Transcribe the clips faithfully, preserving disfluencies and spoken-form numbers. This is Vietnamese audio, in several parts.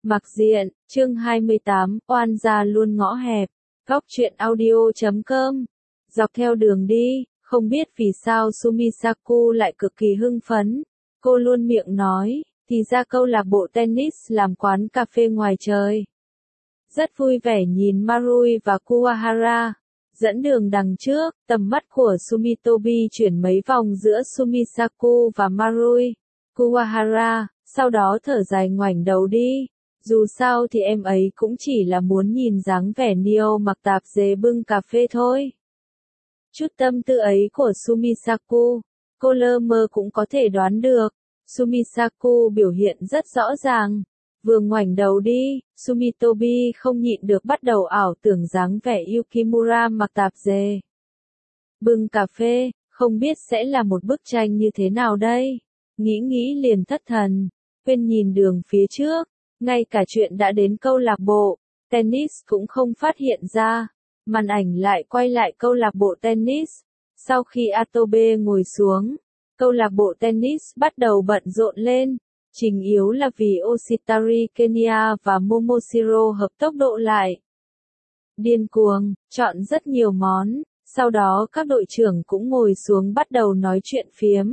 Mặc diện, chương hai mươi tám, oan gia luôn ngõ hẹp. Góc truyện audio chấm com. Dọc theo đường đi, không biết vì sao Sumisaku lại cực kỳ hưng phấn. Cô luôn miệng nói, thì ra câu lạc bộ tennis làm quán cà phê ngoài trời. Rất vui vẻ nhìn Marui và Kuwahara. Dẫn đường đằng trước, tầm mắt của Sumitobi chuyển mấy vòng giữa Sumisaku và Marui, Kuwahara, sau đó thở dài ngoảnh đầu đi. Dù sao thì em ấy cũng chỉ là muốn nhìn dáng vẻ Neo mặc tạp dề bưng cà phê thôi. Chút tâm tư ấy của Sumisaku, cô lơ mơ cũng có thể đoán được. Sumisaku biểu hiện rất rõ ràng. Vừa ngoảnh đầu đi, Sumitobi không nhịn được bắt đầu ảo tưởng dáng vẻ Yukimura mặc tạp dề bưng cà phê, không biết sẽ là một bức tranh như thế nào đây. Nghĩ nghĩ liền thất thần, quên nhìn đường phía trước. Ngay cả chuyện đã đến câu lạc bộ tennis cũng không phát hiện ra. Màn ảnh lại quay lại câu lạc bộ tennis. Sau khi Atobe ngồi xuống, câu lạc bộ tennis bắt đầu bận rộn lên. Chính yếu là vì Oshitari Kenya và Momoshiro hợp tốc độ lại. Điên cuồng, chọn rất nhiều món, sau đó các đội trưởng cũng ngồi xuống bắt đầu nói chuyện phiếm.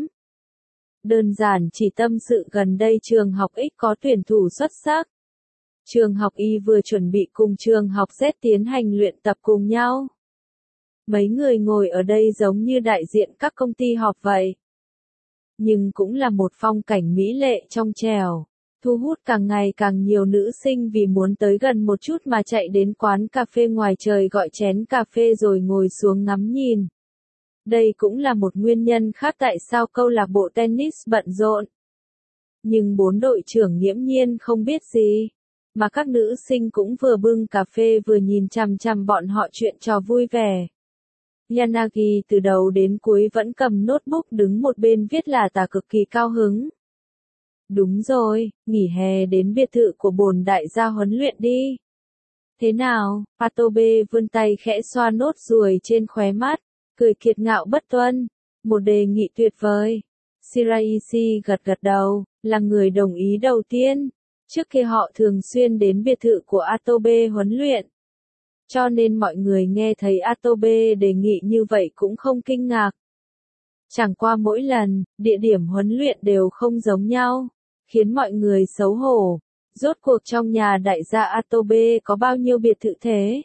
Đơn giản chỉ tâm sự gần đây trường học X có tuyển thủ xuất sắc. Trường học Y vừa chuẩn bị cùng trường học Z tiến hành luyện tập cùng nhau. Mấy người ngồi ở đây giống như đại diện các công ty họp vậy. Nhưng cũng là một phong cảnh mỹ lệ trong trẻo, thu hút càng ngày càng nhiều nữ sinh vì muốn tới gần một chút mà chạy đến quán cà phê ngoài trời gọi chén cà phê rồi ngồi xuống ngắm nhìn. Đây cũng là một nguyên nhân khác tại sao câu lạc bộ tennis bận rộn. Nhưng bốn đội trưởng nghiễm nhiên không biết gì, mà các nữ sinh cũng vừa bưng cà phê vừa nhìn chằm chằm bọn họ chuyện trò vui vẻ. Yanagi từ đầu đến cuối vẫn cầm notebook đứng một bên viết là tả cực kỳ cao hứng. Đúng rồi, nghỉ hè đến biệt thự của bổn đại gia huấn luyện đi. Thế nào? Atobe vươn tay khẽ xoa nốt ruồi trên khóe mắt, cười kiệt ngạo bất tuân. Một đề nghị tuyệt vời. Shiraishi gật gật đầu, là người đồng ý đầu tiên. Trước kia họ thường xuyên đến biệt thự của Atobe huấn luyện. Cho nên mọi người nghe thấy Atobe đề nghị như vậy cũng không kinh ngạc. Chẳng qua mỗi lần, địa điểm huấn luyện đều không giống nhau, khiến mọi người xấu hổ. Rốt cuộc trong nhà đại gia Atobe có bao nhiêu biệt thự thế?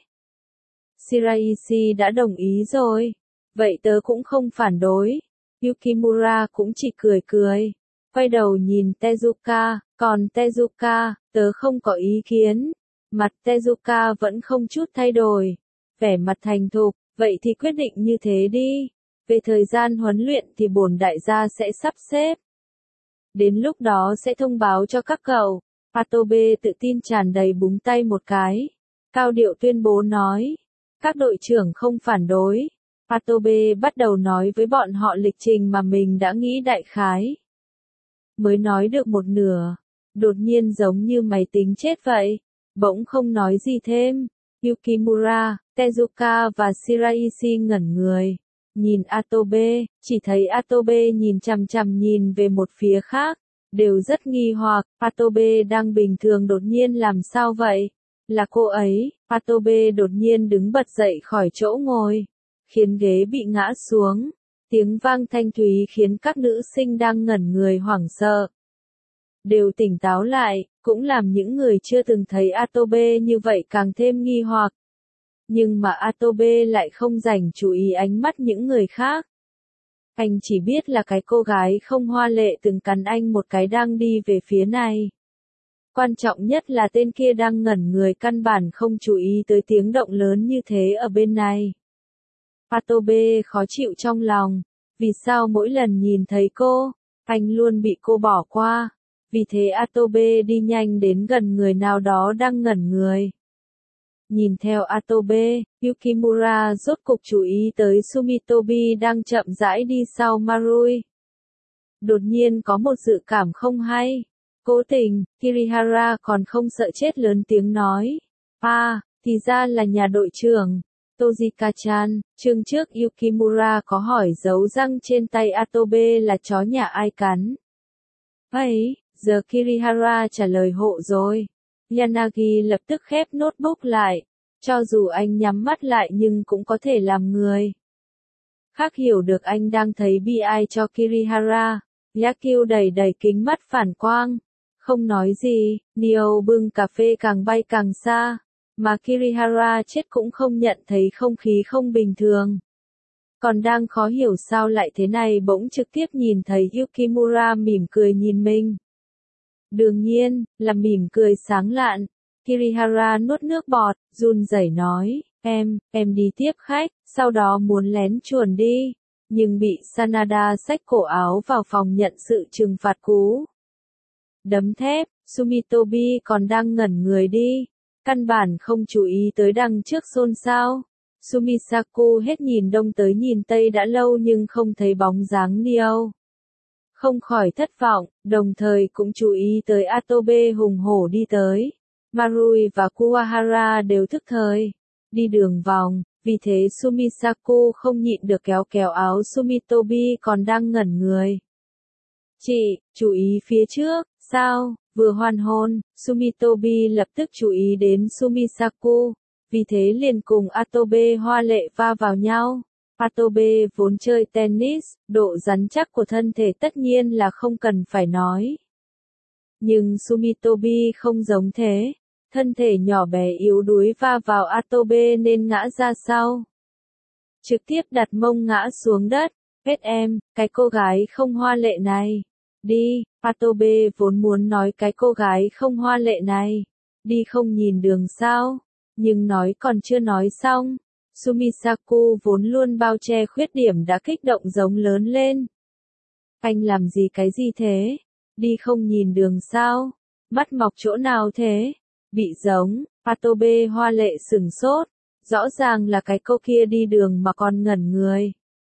Shiraishi đã đồng ý rồi. Vậy tớ cũng không phản đối. Yukimura cũng chỉ cười cười. Quay đầu nhìn Tezuka, còn Tezuka, tớ không có ý kiến. Mặt Tezuka vẫn không chút thay đổi. Vẻ mặt thành thục, vậy thì quyết định như thế đi. Về thời gian huấn luyện thì bổn đại gia sẽ sắp xếp. Đến lúc đó sẽ thông báo cho các cậu. Atobe tự tin tràn đầy búng tay một cái. Cao điệu tuyên bố nói. Các đội trưởng không phản đối. Atobe bắt đầu nói với bọn họ lịch trình mà mình đã nghĩ đại khái. Mới nói được một nửa. Đột nhiên giống như máy tính chết vậy. Bỗng không nói gì thêm. Yukimura, Tezuka và Shiraishi ngẩn người. Nhìn Atobe, chỉ thấy Atobe nhìn chằm chằm nhìn về một phía khác. Đều rất nghi hoặc, Atobe đang bình thường đột nhiên làm sao vậy? Là cô ấy. Atobe đột nhiên đứng bật dậy khỏi chỗ ngồi, khiến ghế bị ngã xuống. Tiếng vang thanh thúy khiến các nữ sinh đang ngẩn người hoảng sợ đều tỉnh táo lại, cũng làm những người chưa từng thấy Atobe như vậy càng thêm nghi hoặc. Nhưng mà Atobe lại không dành chú ý ánh mắt những người khác. Anh chỉ biết là cái cô gái không hoa lệ từng cắn anh một cái đang đi về phía này. Quan trọng nhất là tên kia đang ngẩn người căn bản không chú ý tới tiếng động lớn như thế ở bên này. Atobe khó chịu trong lòng. Vì sao mỗi lần nhìn thấy cô, anh luôn bị cô bỏ qua? Vì thế Atobe đi nhanh đến gần người nào đó đang ngẩn người. Nhìn theo Atobe, Yukimura rốt cục chú ý tới Sumitobi đang chậm rãi đi sau Marui. Đột nhiên có một dự cảm không hay. Cố tình, Kirihara còn không sợ chết lớn tiếng nói. À, thì ra là nhà đội trưởng. Tojika-chan, chương trước Yukimura có hỏi dấu răng trên tay Atobe là chó nhà ai cắn. Ấy, giờ Kirihara trả lời hộ rồi. Yanagi lập tức khép notebook lại. Cho dù anh nhắm mắt lại nhưng cũng có thể làm người khác hiểu được anh đang thấy bi ai cho Kirihara. Yakyu đầy đầy kính mắt phản quang. Không nói gì, Neo bưng cà phê càng bay càng xa. Mà Kirihara chết cũng không nhận thấy không khí không bình thường. Còn đang khó hiểu sao lại thế này bỗng trực tiếp nhìn thấy Yukimura mỉm cười nhìn mình. Đương nhiên, là mỉm cười sáng lạn. Kirihara nuốt nước bọt, run rẩy nói, em, em đi tiếp khách, sau đó muốn lén chuồn đi. Nhưng bị Sanada xách cổ áo vào phòng nhận sự trừng phạt cú đấm thép, Sumitobi còn đang ngẩn người đi. Căn bản không chú ý tới đằng trước xôn xao. Sumisaku hết nhìn đông tới nhìn tây đã lâu nhưng không thấy bóng dáng Neo. Không khỏi thất vọng, đồng thời cũng chú ý tới Atobe hùng hổ đi tới. Marui và Kuwahara đều thức thời. Đi đường vòng, vì thế Sumisaku không nhịn được kéo kéo áo Sumitobi còn đang ngẩn người. Chị, chú ý phía trước, sao? Vừa hoàn hôn, Sumitobi lập tức chú ý đến Sumisaku. Vì thế liền cùng Atobe hoa lệ va vào nhau. Atobe vốn chơi tennis, độ rắn chắc của thân thể tất nhiên là không cần phải nói. Nhưng Sumitobi không giống thế. Thân thể nhỏ bé yếu đuối va vào Atobe nên ngã ra sau. Trực tiếp đặt mông ngã xuống đất. Hết em, cái cô gái không hoa lệ này. Đi, Atobe vốn muốn nói cái cô gái không hoa lệ này. Đi không nhìn đường sao. Nhưng nói còn chưa nói xong. Sumisaku vốn luôn bao che khuyết điểm đã kích động giống lớn lên. Anh làm gì cái gì thế? Đi không nhìn đường sao? Mắt mọc chỗ nào thế? Bị giống, Atobe hoa lệ sửng sốt. Rõ ràng là cái cô kia đi đường mà còn ngẩn người.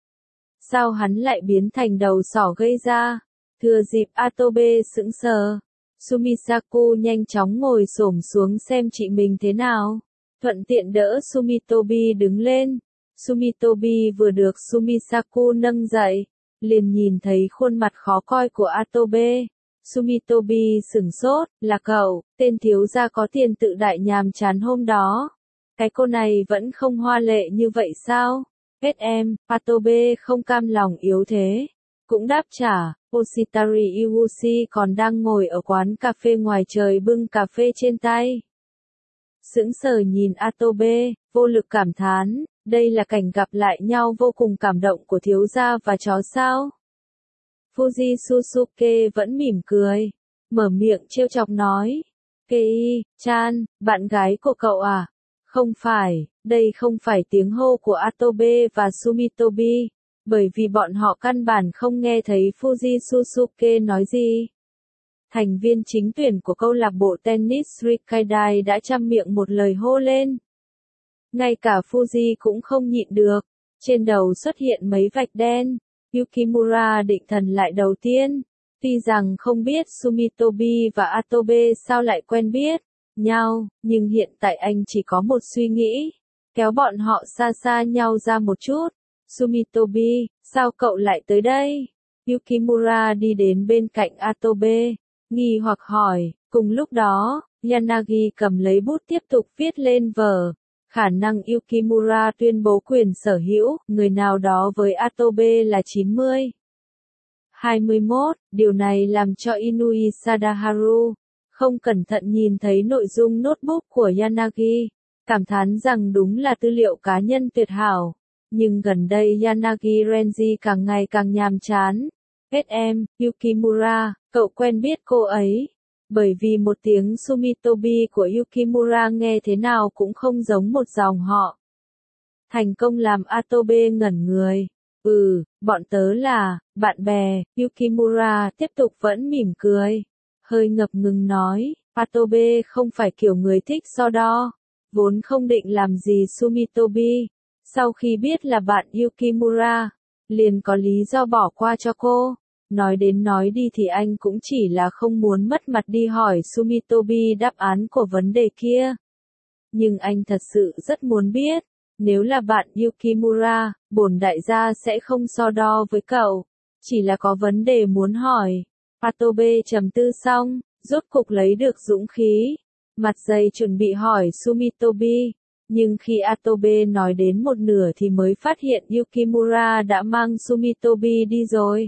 Sao hắn lại biến thành đầu sỏ gây ra? Thừa dịp Atobe sững sờ. Sumisaku nhanh chóng ngồi xổm xuống xem chị mình thế nào. Thuận tiện đỡ Sumitobi đứng lên. Sumitobi vừa được Sumisaku nâng dậy. Liền nhìn thấy khuôn mặt khó coi của Atobe. Sumitobi sửng sốt, là cậu, tên thiếu gia có tiền tự đại nhàm chán hôm đó. Cái cô này vẫn không hoa lệ như vậy sao? Hết em, Atobe không cam lòng yếu thế. Cũng đáp trả, Oshitari Iwushi còn đang ngồi ở quán cà phê ngoài trời bưng cà phê trên tay. Sững sờ nhìn Atobe, vô lực cảm thán, đây là cảnh gặp lại nhau vô cùng cảm động của thiếu gia và chó sao? Fuji Susuke vẫn mỉm cười, mở miệng trêu chọc nói, Kei-chan, bạn gái của cậu à? Không phải, đây không phải tiếng hô của Atobe và Sumitobi, bởi vì bọn họ căn bản không nghe thấy Fuji Susuke nói gì. Thành viên chính tuyển của câu lạc bộ tennis Rikkaidai đã trăm miệng một lời hô lên. Ngay cả Fuji cũng không nhịn được, trên đầu xuất hiện mấy vạch đen. Yukimura định thần lại đầu tiên, tuy rằng không biết Sumitobi và Atobe sao lại quen biết nhau, nhưng hiện tại anh chỉ có một suy nghĩ, kéo bọn họ xa xa nhau ra một chút. Sumitobi, sao cậu lại tới đây? Yukimura đi đến bên cạnh Atobe, nghi hoặc hỏi, cùng lúc đó, Yanagi cầm lấy bút tiếp tục viết lên vở. Khả năng Yukimura tuyên bố quyền sở hữu, người nào đó với Atobe là chín mươi. hai mươi mốt, điều này làm cho Inui Sadaharu không cẩn thận nhìn thấy nội dung notebook của Yanagi, cảm thán rằng đúng là tư liệu cá nhân tuyệt hảo. Nhưng gần đây Yanagi Renji càng ngày càng nhàm chán. Hết em, Yukimura, cậu quen biết cô ấy. Bởi vì một tiếng Sumitobi của Yukimura nghe thế nào cũng không giống một dòng họ. Thành công làm Atobe ngẩn người. Ừ, bọn tớ là, bạn bè, Yukimura tiếp tục vẫn mỉm cười. Hơi ngập ngừng nói, Atobe không phải kiểu người thích so đo. Vốn không định làm gì Sumitobi. Sau khi biết là bạn Yukimura, liền có lý do bỏ qua cho cô. Nói đến nói đi thì anh cũng chỉ là không muốn mất mặt đi hỏi Sumitobi đáp án của vấn đề kia. Nhưng anh thật sự rất muốn biết, nếu là bạn Yukimura, bổn đại gia sẽ không so đo với cậu. Chỉ là có vấn đề muốn hỏi. Atobe trầm tư xong, rốt cục lấy được dũng khí. mặt dày chuẩn bị hỏi Sumitobi, nhưng khi Atobe nói đến một nửa thì mới phát hiện Yukimura đã mang Sumitobi đi rồi.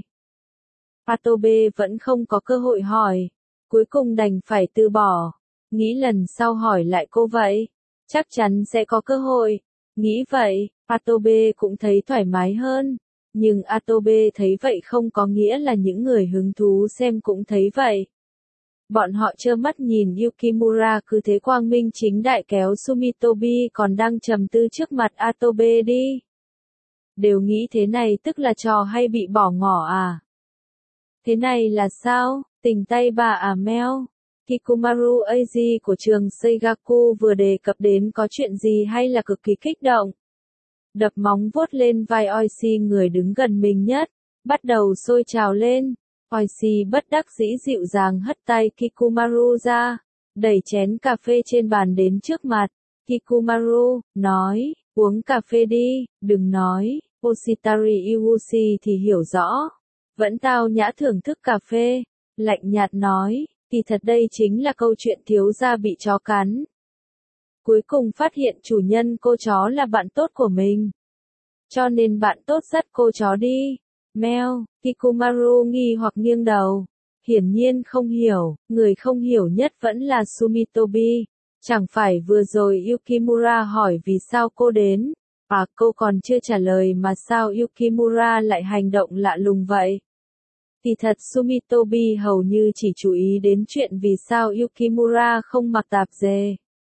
Atobe vẫn không có cơ hội hỏi, cuối cùng đành phải từ bỏ, nghĩ lần sau hỏi lại cô vậy, chắc chắn sẽ có cơ hội. Nghĩ vậy, Atobe cũng thấy thoải mái hơn, nhưng Atobe thấy vậy không có nghĩa là những người hứng thú xem cũng thấy vậy. Bọn họ trơ mắt nhìn Yukimura cứ thế quang minh chính đại kéo Sumitobi còn đang trầm tư trước mặt Atobe đi. Đều nghĩ thế này tức là trò hay bị bỏ ngỏ à? Thế này là sao? Tình tay bà à Mel? Kikumaru Eiji của trường Seigaku vừa đề cập đến có chuyện gì hay là cực kỳ kích động. Đập móng vuốt lên vai Oishi, người đứng gần mình nhất, bắt đầu sôi trào lên. Oishi bất đắc dĩ dịu dàng hất tay Kikumaru ra, đẩy chén cà phê trên bàn đến trước mặt. Kikumaru nói, uống cà phê đi, đừng nói, Oshitari Iwushi thì hiểu rõ. Vẫn tao nhã thưởng thức cà phê, lạnh nhạt nói, thì thật đây chính là câu chuyện thiếu gia bị chó cắn. Cuối cùng phát hiện chủ nhân cô chó là bạn tốt của mình. Cho nên bạn tốt dắt cô chó đi. Mel, Kikumaru nghi hoặc nghiêng đầu. Hiển nhiên không hiểu, người không hiểu nhất vẫn là Sumitobi. Chẳng phải vừa rồi Yukimura hỏi vì sao cô đến. À, cô còn chưa trả lời mà sao Yukimura lại hành động lạ lùng vậy? Thì thật Sumitobi hầu như chỉ chú ý đến chuyện vì sao Yukimura không mặc tạp dề.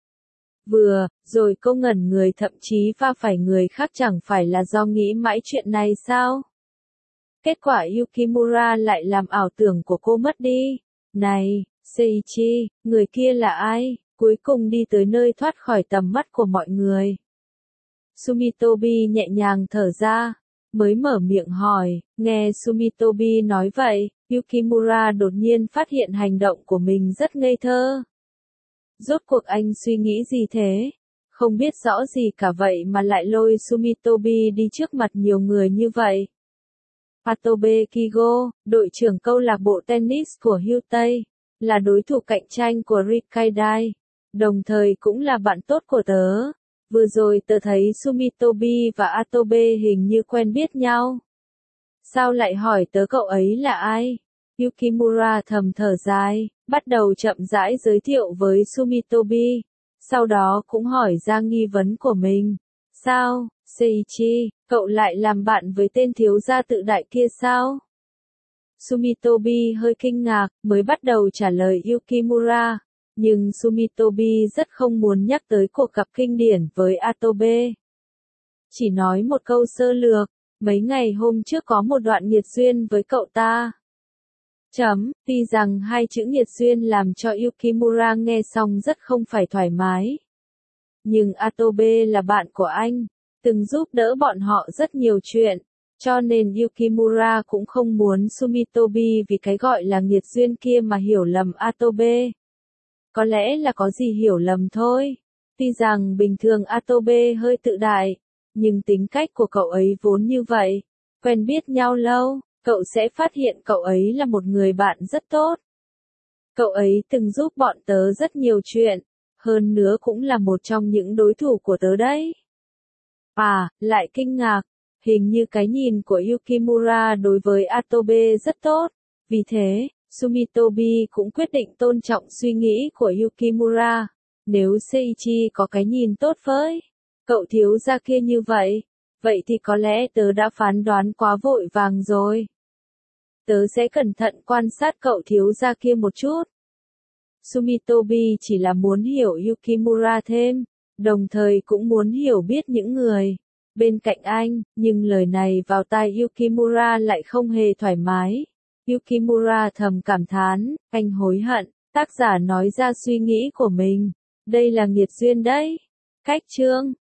Vừa, rồi cô ngẩn người, thậm chí va phải người khác, chẳng phải là do nghĩ mãi chuyện này sao? Kết quả Yukimura lại làm ảo tưởng của cô mất đi. Này, Seiichi, người kia là ai? Cuối cùng đi tới nơi thoát khỏi tầm mắt của mọi người. Sumitobi nhẹ nhàng thở ra, mới mở miệng hỏi. Nghe Sumitobi nói vậy, Yukimura đột nhiên phát hiện hành động của mình rất ngây thơ. Rốt cuộc anh suy nghĩ gì thế? Không biết rõ gì cả vậy mà lại lôi Sumitobi đi trước mặt nhiều người như vậy. Atobe Kigo, đội trưởng câu lạc bộ tennis của Hyundai, là đối thủ cạnh tranh của Rikkaidai, đồng thời cũng là bạn tốt của tớ. Vừa rồi tớ thấy Sumitobi và Atobe hình như quen biết nhau. Sao lại hỏi tớ cậu ấy là ai? Yukimura thầm thở dài, bắt đầu chậm rãi giới thiệu với Sumitobi, sau đó cũng hỏi ra nghi vấn của mình. Sao, Seiichi, cậu lại làm bạn với tên thiếu gia tự đại kia sao? Sumitobi hơi kinh ngạc, mới bắt đầu trả lời Yukimura, nhưng Sumitobi rất không muốn nhắc tới cuộc gặp kinh điển với Atobe. Chỉ nói một câu sơ lược, mấy ngày hôm trước có một đoạn nghiệt duyên với cậu ta. Chấm, tuy rằng hai chữ nghiệt duyên làm cho Yukimura nghe xong rất không phải thoải mái. Nhưng Atobe là bạn của anh, từng giúp đỡ bọn họ rất nhiều chuyện, cho nên Yukimura cũng không muốn Sumitobi vì cái gọi là nghiệt duyên kia mà hiểu lầm Atobe. Có lẽ là có gì hiểu lầm thôi. Tuy rằng bình thường Atobe hơi tự đại, nhưng tính cách của cậu ấy vốn như vậy. Quen biết nhau lâu, cậu sẽ phát hiện cậu ấy là một người bạn rất tốt. Cậu ấy từng giúp bọn tớ rất nhiều chuyện, hơn nữa cũng là một trong những đối thủ của tớ đấy. À, lại kinh ngạc, hình như cái nhìn của Yukimura đối với Atobe rất tốt, vì thế, Sumitobi cũng quyết định tôn trọng suy nghĩ của Yukimura. Nếu Seiichi có cái nhìn tốt với cậu thiếu gia kia như vậy, vậy thì có lẽ tớ đã phán đoán quá vội vàng rồi. Tớ sẽ cẩn thận quan sát cậu thiếu gia kia một chút. Sumitobi chỉ là muốn hiểu Yukimura thêm, đồng thời cũng muốn hiểu biết những người bên cạnh anh, nhưng lời này vào tai Yukimura lại không hề thoải mái. Yukimura thầm cảm thán, anh hối hận, tác giả nói ra suy nghĩ của mình. Đây là nghiệt duyên đấy. Cách chương